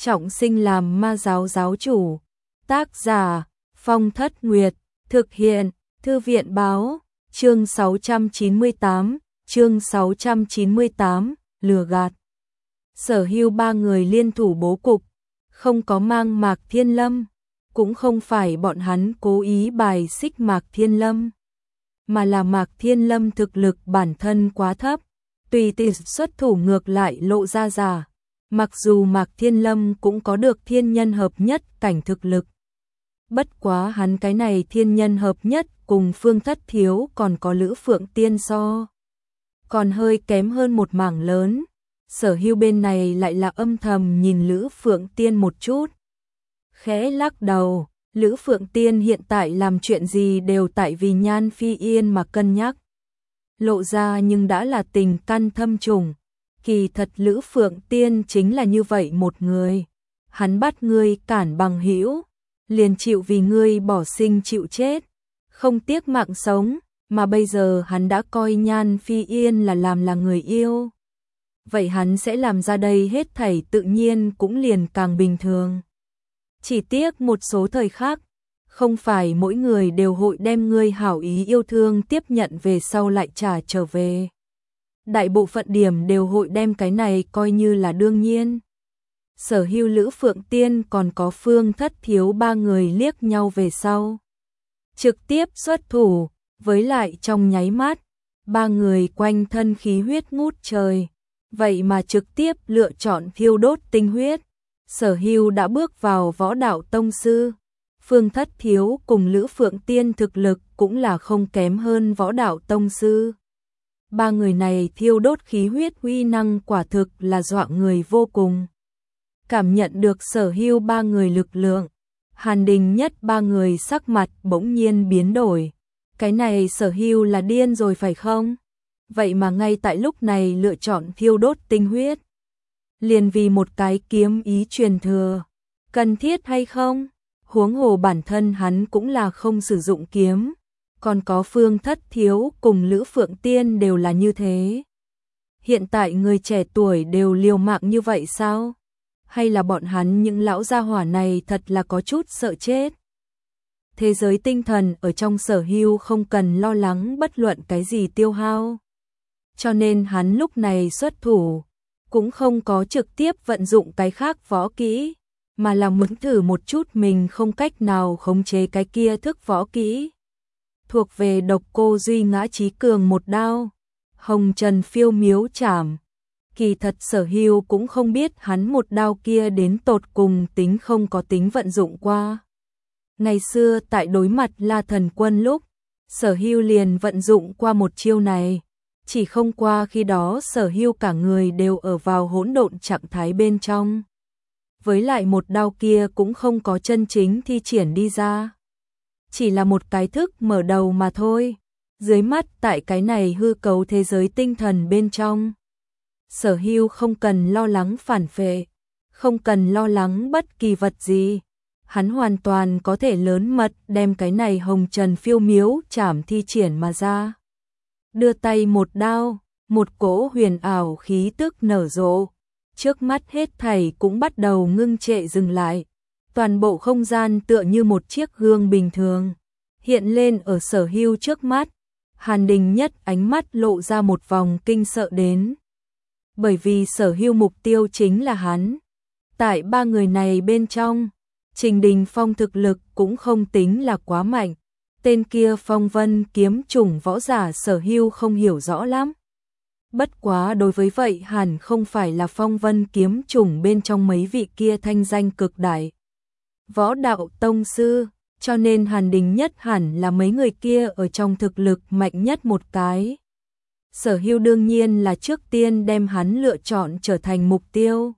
trọng sinh làm ma giáo giáo chủ. Tác giả Phong Thất Nguyệt. Thực hiện Thư viện báo. Chương 698, lừa gạt. Sở Hưu ba người liên thủ bố cục, không có mang Mạc Thiên Lâm, cũng không phải bọn hắn cố ý bài xích Mạc Thiên Lâm, mà là Mạc Thiên Lâm thực lực bản thân quá thấp, tùy tiện xuất thủ ngược lại lộ ra giả. Mặc dù Mạc Thiên Lâm cũng có được thiên nhân hợp nhất cảnh thực lực, bất quá hắn cái này thiên nhân hợp nhất cùng Phương Thất Thiếu còn có Lữ Phượng Tiên so, còn hơi kém hơn một mảng lớn. Sở Hưu bên này lại là âm thầm nhìn Lữ Phượng Tiên một chút, khẽ lắc đầu. Lữ Phượng Tiên hiện tại làm chuyện gì đều tại vì Nhan Phi Yên mà cân nhắc, lộ ra nhưng đã là tình căn thâm trùng. Kỳ thật Lữ Phượng Tiên chính là như vậy một người, hắn bắt ngươi cản bằng hữu, liền chịu vì ngươi bỏ sinh chịu chết, không tiếc mạng sống, mà bây giờ hắn đã coi Nhan Phi Yên là người yêu. Vậy hắn sẽ làm ra đây hết thảy tự nhiên cũng liền càng bình thường. Chỉ tiếc một số thời khắc, không phải mỗi người đều hội đem ngươi hảo ý yêu thương tiếp nhận về sau lại trả trở về. Đại bộ phận điểm đều hội đem cái này coi như là đương nhiên. Sở Hưu, Lữ Phượng Tiên còn có Phương Thất Thiếu ba người liếc nhau về sau, trực tiếp xuất thủ, với lại trong nháy mắt, ba người quanh thân khí huyết ngút trời, vậy mà trực tiếp lựa chọn thiêu đốt tinh huyết. Sở Hưu đã bước vào võ đạo tông sư, Phương Thất Thiếu cùng Lữ Phượng Tiên thực lực cũng là không kém hơn võ đạo tông sư. Ba người này thiêu đốt khí huyết uy năng quả thực là dọa người vô cùng. Cảm nhận được Sở Hưu ba người lực lượng, Hàn Đình Nhất ba người sắc mặt bỗng nhiên biến đổi. Cái này Sở Hưu là điên rồi phải không? Vậy mà ngay tại lúc này lựa chọn thiêu đốt tinh huyết, liền vì một cái kiếm ý truyền thừa, cần thiết hay không? Huống hồ bản thân hắn cũng là không sử dụng kiếm, còn có Phương Thất Thiếu cùng Lữ Phượng Tiên đều là như thế. Hiện tại người trẻ tuổi đều liều mạng như vậy sao? Hay là bọn hắn những lão gia hỏa này thật là có chút sợ chết? Thế giới tinh thần ở trong Sở Hưu không cần lo lắng bất luận cái gì tiêu hao, cho nên hắn lúc này xuất thủ cũng không có trực tiếp vận dụng cái khác võ kỹ, mà là muốn thử một chút mình không cách nào khống chế cái kia thức võ kỹ. Thuộc về Độc Cô Duy Ngã Chí Cường một đao, Hồng Trần Phiêu Miếu Trảm. Kỳ thật Sở Hưu cũng không biết hắn một đao kia đến tột cùng tính không có tính vận dụng qua. Ngày xưa tại đối mặt La Thần Quân lúc, Sở Hưu liền vận dụng qua một chiêu này, chỉ không qua khi đó Sở Hưu cả người đều ở vào hỗn độn trạng thái bên trong. Với lại một đao kia cũng không có chân chính thi triển đi ra, chỉ là một cái thức mở đầu mà thôi. Dưới mắt tại cái này hư cấu thế giới tinh thần bên trong, Sở Hưu không cần lo lắng phản phệ, không cần lo lắng bất kỳ vật gì. Hắn hoàn toàn có thể lớn mật đem cái này Hồng Trần Phiêu Miếu Trảm thi triển mà ra. Đưa tay một đao, một cỗ huyền ảo khí tức nở rộ. Trước mắt hết thảy cũng bắt đầu ngưng trệ dừng lại. Toàn bộ không gian tựa như một chiếc gương bình thường, hiện lên ở Sở Hưu trước mắt. Hàn Đình Nhất ánh mắt lộ ra một vòng kinh sợ đến. Bởi vì Sở Hưu mục tiêu chính là hắn. Tại ba người này bên trong, Trình Đình Phong thực lực cũng không tính là quá mạnh. Tên kia Phong Vân kiếm chủng võ giả Sở Hưu không hiểu rõ lắm. Bất quá đối với vậy hẳn không phải là Phong Vân kiếm chủng bên trong mấy vị kia thanh danh cực đại võ đạo tông sư, cho nên Hàn Đình Nhất hẳn là mấy người kia ở trong thực lực mạnh nhất một cái. Sở Hưu đương nhiên là trước tiên đem hắn lựa chọn trở thành mục tiêu.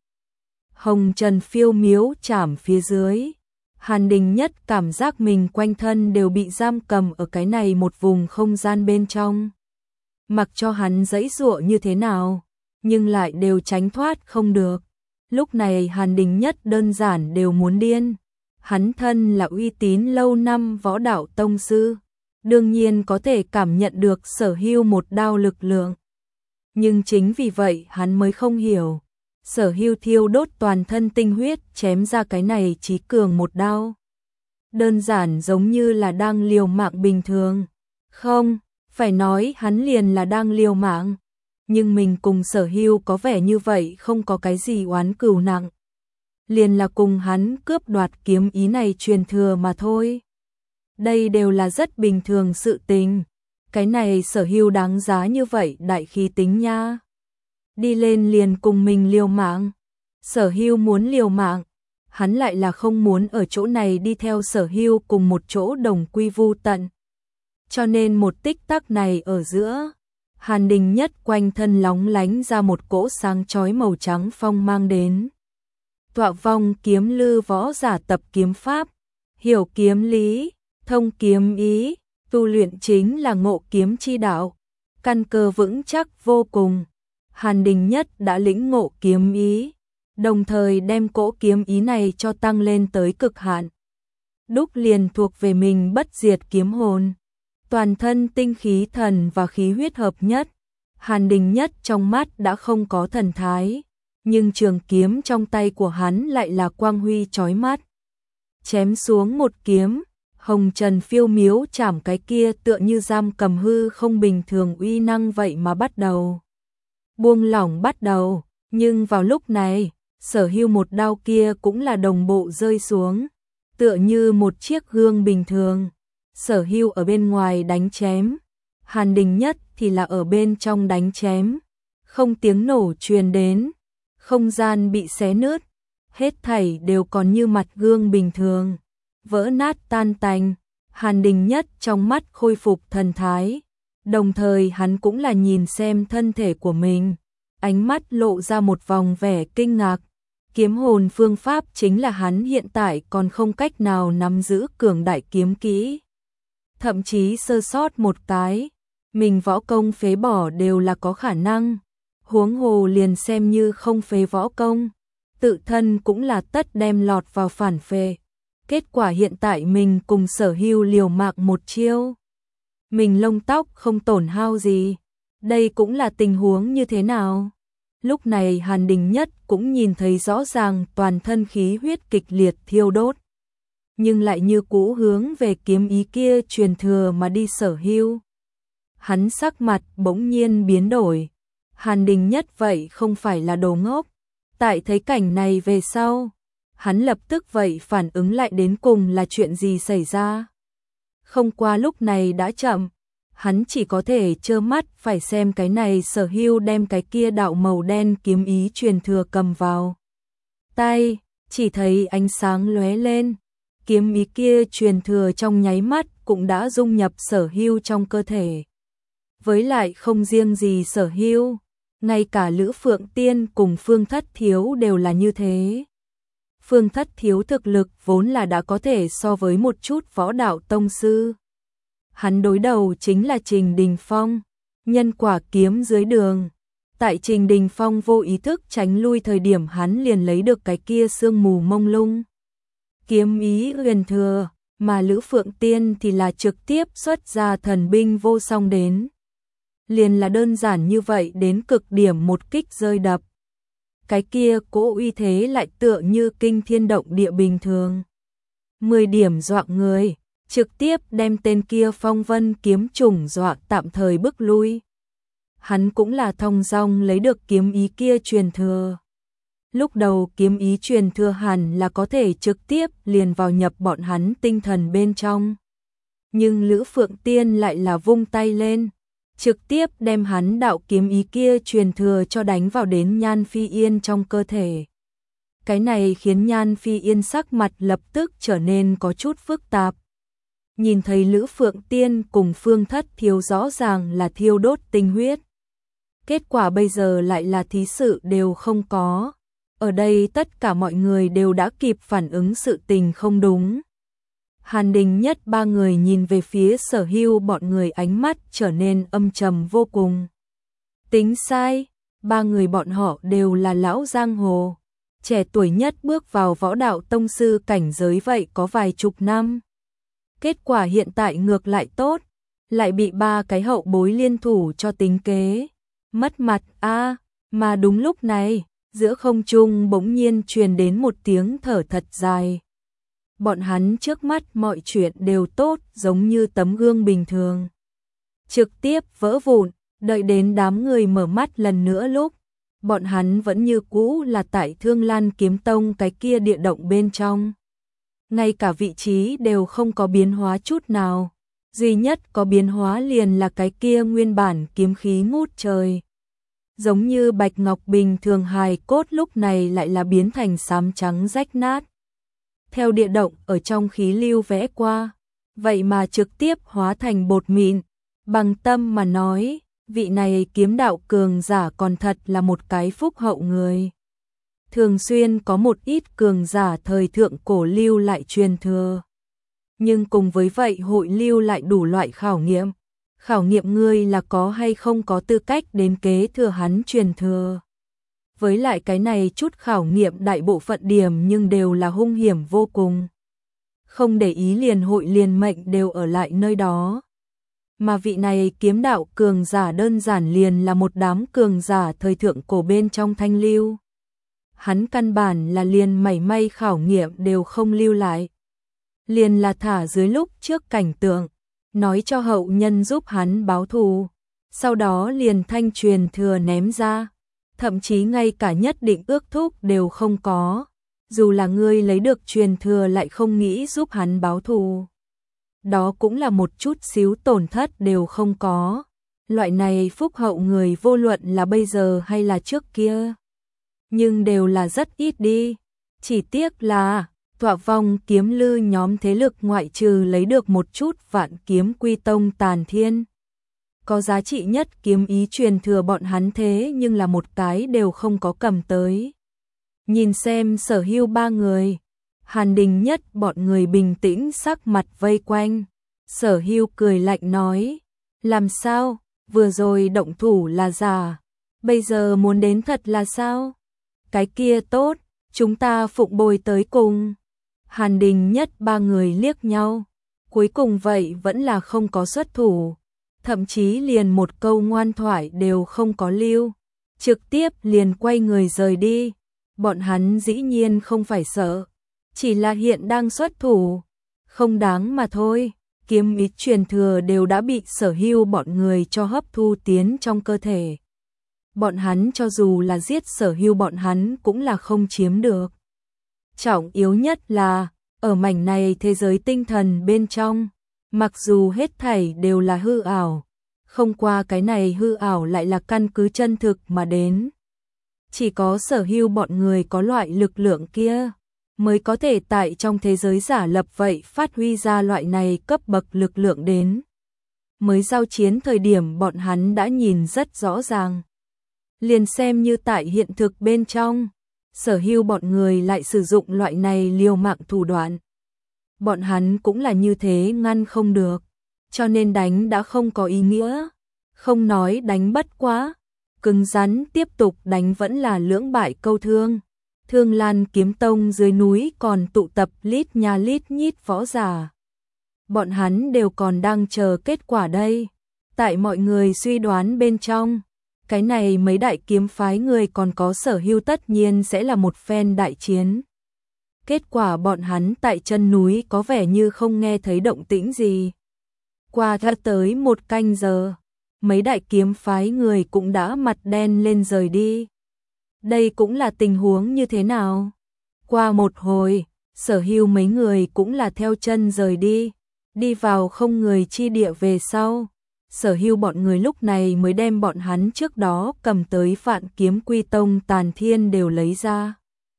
Hồng Trần Phiêu Miếu Trảm phía dưới, Hàn Đình Nhất cảm giác mình quanh thân đều bị giam cầm ở cái này một vùng không gian bên trong. Mặc cho hắn giãy giụa như thế nào, nhưng lại đều tránh thoát không được. Lúc này Hàn Đình Nhất đơn giản đều muốn điên. Hắn thân là uy tín lâu năm võ đạo tông sư, đương nhiên có thể cảm nhận được Sở Hưu một đao lực lượng. Nhưng chính vì vậy hắn mới không hiểu, Sở Hưu thiêu đốt toàn thân tinh huyết chém ra cái này chí cường một đao. Đơn giản giống như là đang liều mạng bình thường. Không, phải nói hắn liền là đang liều mạng. Nhưng mình cùng Sở Hưu có vẻ như vậy không có cái gì oán cừu nặng. Liền là cùng hắn cướp đoạt kiếm ý này truyền thừa mà thôi. Đây đều là rất bình thường sự tình. Cái này Sở Hưu đáng giá như vậy đại khí tính nha. Đi lên liền cùng mình liều mạng. Sở Hưu muốn liều mạng, hắn lại là không muốn ở chỗ này đi theo Sở Hưu cùng một chỗ đồng quy vu tận. Cho nên một tích tắc này ở giữa, Hàn Đình Nhất quanh thân lóng lánh ra một cỗ sáng chói màu trắng phong mang đến. Tọa vong kiếm lư võ giả tập kiếm pháp, hiểu kiếm lý, thông kiếm ý, tu luyện chính là ngộ kiếm chi đạo, căn cơ vững chắc vô cùng. Hàn Đình Nhất đã lĩnh ngộ kiếm ý, đồng thời đem cỗ kiếm ý này cho tăng lên tới cực hạn. Đúc liền thuộc về mình bất diệt kiếm hồn, toàn thân tinh khí thần và khí huyết hợp nhất. Hàn Đình Nhất trong mắt đã không có thần thái, nhưng trường kiếm trong tay của hắn lại là quang huy chói mắt. Chém xuống một kiếm, hồng trần phiêu miếu chảm cái kia tựa như giam cầm hư không bình thường uy năng vậy mà bắt đầu buông lỏng bắt đầu, nhưng vào lúc này, Sở Hưu một đao kia cũng là đồng bộ rơi xuống, tựa như một chiếc gương bình thường. Sở Hưu ở bên ngoài đánh chém, Hàn Đình Nhất thì là ở bên trong đánh chém, không tiếng nổ truyền đến, không gian bị xé nứt, hết thảy đều còn như mặt gương bình thường, vỡ nát tan tành. Hàn Đình Nhất trong mắt khôi phục thần thái, đồng thời hắn cũng là nhìn xem thân thể của mình, ánh mắt lộ ra một vòng vẻ kinh ngạc. Kiếm hồn phương pháp chính là hắn hiện tại còn không cách nào nắm giữ cường đại kiếm kỹ. Thậm chí sơ sót một cái, mình võ công phế bỏ đều là có khả năng. Huống hồ liền xem như không phế võ công, tự thân cũng là tất đem lọt vào phản phệ. Kết quả hiện tại mình cùng Sở Hưu liều mạng một chiêu, mình lông tóc không tổn hao gì. Đây cũng là tình huống như thế nào? Lúc này Hàn Đình Nhất cũng nhìn thấy rõ ràng toàn thân khí huyết kịch liệt thiêu đốt, nhưng lại như cũ hướng về kiếm ý kia truyền thừa mà đi. Sở Hưu, hắn sắc mặt bỗng nhiên biến đổi. Hàn Đình Nhất vậy không phải là đồ ngốc. Tại thấy cảnh này về sau, hắn lập tức vậy phản ứng lại đến cùng là chuyện gì xảy ra. Không qua lúc này đã chậm, hắn chỉ có thể trơ mắt phải xem cái này Sở Hưu đem cái kia đạo màu đen kiếm ý truyền thừa cầm vào tay, chỉ thấy ánh sáng lóe lên, kiếm ý kia truyền thừa trong nháy mắt cũng đã dung nhập Sở Hưu trong cơ thể. Với lại không riêng gì Sở Hưu, ngay cả Lữ Phượng Tiên cùng Phương Thất Thiếu đều là như thế. Phương Thất Thiếu thực lực vốn là đã có thể so với một chút võ đạo tông sư. Hắn đối đầu chính là Trình Đình Phong, nhân quả kiếm dưới đường. Tại Trình Đình Phong vô ý thức tránh lui thời điểm hắn liền lấy được cái kia sương mù mông lung kiếm ý huyền thừa, mà Lữ Phượng Tiên thì là trực tiếp xuất ra thần binh vô song đến. Liền là đơn giản như vậy đến cực điểm một kích rơi đập. Cái kia cỗ uy thế lại tựa như kinh thiên động địa bình thường. 10 điểm dọa người, trực tiếp đem tên kia Phong Vân kiếm trùng dọa tạm thời bước lui. Hắn cũng là thong dong lấy được kiếm ý kia truyền thừa. Lúc đầu kiếm ý truyền thừa hẳn là có thể trực tiếp liền vào nhập bọn hắn tinh thần bên trong. Nhưng Lữ Phượng Tiên lại là vung tay lên, trực tiếp đem hắn đạo kiếm ý kia truyền thừa cho đánh vào đến Nhan Phi Yên trong cơ thể. Cái này khiến Nhan Phi Yên sắc mặt lập tức trở nên có chút phức tạp. Nhìn thấy Lữ Phượng Tiên cùng Phương Thất Thiếu rõ ràng là thiêu đốt tinh huyết. Kết quả bây giờ lại là thí sự đều không có. Ở đây tất cả mọi người đều đã kịp phản ứng sự tình không đúng. Hàn Đình Nhất ba người nhìn về phía Sở Hưu, bọn người ánh mắt trở nên âm trầm vô cùng. Tính sai, ba người bọn họ đều là lão giang hồ, trẻ tuổi nhất bước vào võ đạo tông sư cảnh giới vậy có vài chục năm. Kết quả hiện tại ngược lại tốt, lại bị ba cái hậu bối liên thủ cho tính kế. Mất mặt a. Mà đúng lúc này, Giữa không trung bỗng nhiên truyền đến một tiếng thở thật dài. Bọn hắn trước mắt mọi chuyện đều tốt, giống như tấm gương bình thường. Trực tiếp vỡ vụn, đợi đến đám người mở mắt lần nữa lúc, bọn hắn vẫn như cũ là tại Thương Lan Kiếm Tông cái kia địa động bên trong. Ngay cả vị trí đều không có biến hóa chút nào, duy nhất có biến hóa liền là cái kia nguyên bản kiếm khí ngút trời. Giống như bạch ngọc bình thường hài cốt lúc này lại là biến thành xám trắng rách nát. Theo địa động ở trong khí lưu vẽ qua, vậy mà trực tiếp hóa thành bột mịn. Bằng tâm mà nói, vị này kiếm đạo cường giả còn thật là một cái phúc hậu người. Thường xuyên có một ít cường giả thời thượng cổ lưu lại truyền thừa. Nhưng cùng với vậy hội lưu lại đủ loại khảo nghiệm. Khảo nghiệm ngươi là có hay không có tư cách đến kế thừa hắn truyền thừa. Với lại cái này chút khảo nghiệm đại bộ phận điểm nhưng đều là hung hiểm vô cùng. Không để ý liền hội liền mệnh đều ở lại nơi đó. Mà vị này kiếm đạo cường giả đơn giản liền là một đám cường giả thời thượng cổ bên trong thanh lưu. Hắn căn bản là liền mảy may khảo nghiệm đều không lưu lại. Liền là thả dưới lúc trước cảnh tượng, nói cho hậu nhân giúp hắn báo thù. Sau đó liền thanh truyền thừa ném ra. Thậm chí ngay cả nhất định ước thúc đều không có. Dù là ngươi lấy được truyền thừa lại không nghĩ giúp hắn báo thù. Đó cũng là một chút xíu tổn thất đều không có. Loại này phúc hậu người vô luận là bây giờ hay là trước kia. Nhưng đều là rất ít đi. Chỉ tiếc là Tọa Vong kiếm lư nhóm thế lực ngoại trừ lấy được một chút Vạn Kiếm Quy Tông tàn thiên. Có giá trị nhất kiếm ý truyền thừa bọn hắn thế nhưng là một cái đều không có cầm tới. Nhìn xem Sở Hưu ba người. Hàn Đình Nhất bọn người bình tĩnh sắc mặt vây quanh. Sở Hưu cười lạnh nói. Làm sao, vừa rồi động thủ là giả. Bây giờ muốn đến thật là sao? Cái kia tốt, chúng ta phụng bồi tới cùng. Hàn Đình Nhất ba người liếc nhau. Cuối cùng vậy vẫn là không có xuất thủ. Thậm chí liền một câu ngoan thoại đều không có lưu. Trực tiếp liền quay người rời đi. Bọn hắn dĩ nhiên không phải sợ. Chỉ là hiện đang xuất thủ. Không đáng mà thôi. Kiếm ý truyền thừa đều đã bị Sở Hưu bọn người cho hấp thu tiến trong cơ thể. Bọn hắn cho dù là giết Sở Hưu bọn hắn cũng là không chiếm được. Trọng yếu nhất là, ở mảnh này thế giới tinh thần bên trong, mặc dù hết thảy đều là hư ảo, không qua cái này hư ảo lại là căn cứ chân thực mà đến. Chỉ có Sở Hưu bọn người có loại lực lượng kia, mới có thể tại trong thế giới giả lập vậy phát huy ra loại này cấp bậc lực lượng đến. Mới giao chiến thời điểm bọn hắn đã nhìn rất rõ ràng. Liền xem như tại hiện thực bên trong, Sở Hưu bọn người lại sử dụng loại này liều mạng thủ đoạn. Bọn hắn cũng là như thế ngăn không được, cho nên đánh đã không có ý nghĩa. Không nói đánh bất quá, cứng rắn tiếp tục đánh vẫn là lưỡng bại câu thương. Thương Lan Kiếm Tông dưới núi còn tụ tập lít nha lít nhít võ giả. Bọn hắn đều còn đang chờ kết quả đây. Tại mọi người suy đoán bên trong, cái này mấy đại kiếm phái người còn có Sở Hưu tất nhiên sẽ là một phen đại chiến. Kết quả bọn hắn tại chân núi có vẻ như không nghe thấy động tĩnh gì. Qua đã tới một canh giờ, mấy đại kiếm phái người cũng đã mặt đen lên rời đi. Đây cũng là tình huống như thế nào? Qua một hồi, Sở Hưu mấy người cũng là theo chân rời đi, đi vào không người chi địa về sau. Sở Hưu bọn người lúc này mới đem bọn hắn trước đó cầm tới Vạn Kiếm Quy Tông tàn thiên đều lấy ra.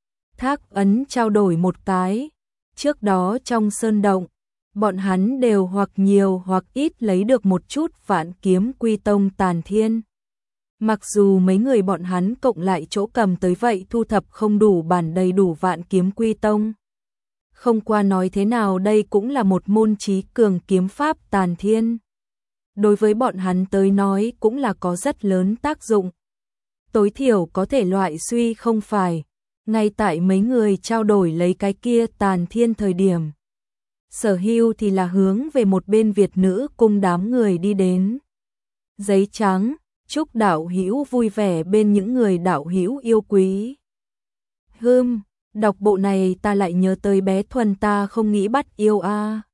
Thác ấn trao đổi một cái. Trước đó trong sơn động, bọn hắn đều hoặc nhiều hoặc ít lấy được một chút Vạn Kiếm Quy Tông tàn thiên. Mặc dù mấy người bọn hắn cộng lại chỗ cầm tới vậy thu thập không đủ bản đầy đủ Vạn Kiếm Quy Tông. Không qua nói thế nào đây cũng là một môn trí cường kiếm pháp tàn thiên. Đối với bọn hắn tới nói cũng là có rất lớn tác dụng. Tối thiểu có thể loại suy không phải. Ngay tại mấy người trao đổi lấy cái kia tàn thiên thời điểm. Sở Hưu thì là hướng về một bên Việt nữ cùng đám người đi đến. Giấy trắng, chúc đạo hữu vui vẻ bên những người đạo hữu yêu quý. đọc bộ này ta lại nhớ tới bé Thuần, ta không nghĩ bắt yêu a.